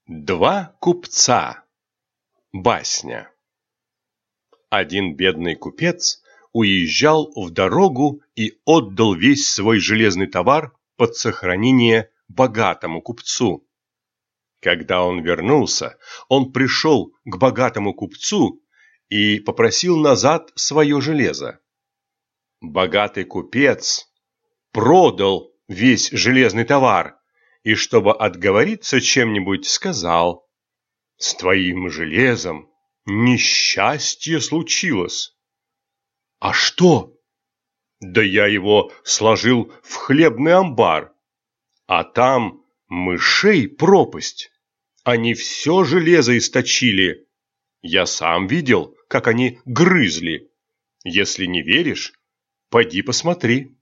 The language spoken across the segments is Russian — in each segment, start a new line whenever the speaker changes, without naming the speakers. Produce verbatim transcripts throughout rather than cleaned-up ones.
Два купца. Басня. Один бедный купец уезжал в дорогу и отдал весь свой железный товар под сохранение богатому купцу. Когда он вернулся, он пришел к богатому купцу и попросил назад свое железо. Богатый купец продал весь железный товар и, чтобы отговориться чем-нибудь, сказал: «С твоим железом несчастье случилось». «А что?» «Да я его сложил в хлебный амбар, а там мышей пропасть. Они все железо источили. Я сам видел, как они грызли. Если не веришь, поди посмотри».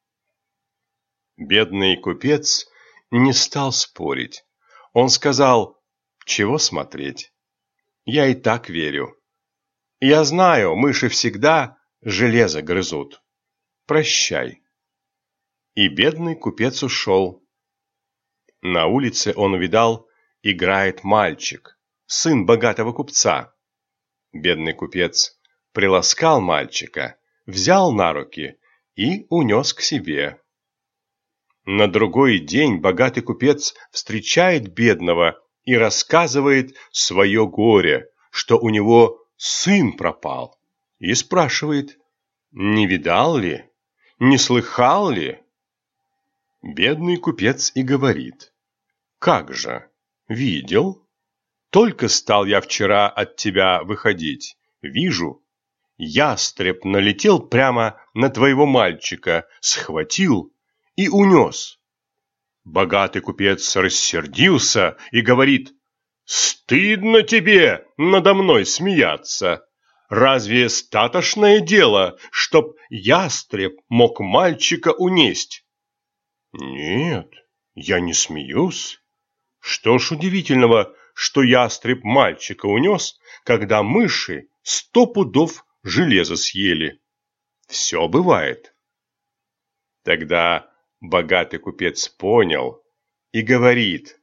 Бедный купец не стал спорить. Он сказал: «Чего смотреть? Я и так верю. Я знаю, мыши всегда железо грызут. Прощай». И бедный купец ушел. На улице он увидал, играет мальчик, сын богатого купца. Бедный купец приласкал мальчика, взял на руки и унес к себе. На другой день богатый купец встречает бедного и рассказывает свое горе, что у него сын пропал, и спрашивает: «Не видал ли? Не слыхал ли?» Бедный купец и говорит: «Как же, видел? Только стал я вчера от тебя выходить, вижу, ястреб налетел прямо на твоего мальчика, схватил и унес». Богатый купец рассердился и говорит: «Стыдно тебе надо мной смеяться! Разве статошное дело, чтоб ястреб мог мальчика унесть?» «Нет, я не смеюсь. Что ж удивительного, что ястреб мальчика унес, когда мыши сто пудов железа съели? Все бывает». Тогда богатый купец понял и говорит: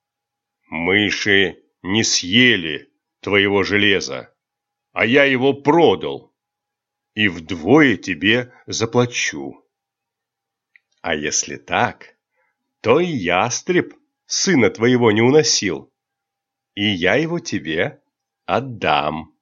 «Мыши не съели твоего железа, а я его продал, и вдвое тебе заплачу. А если так, то и ястреб сына твоего не уносил, и я его тебе отдам».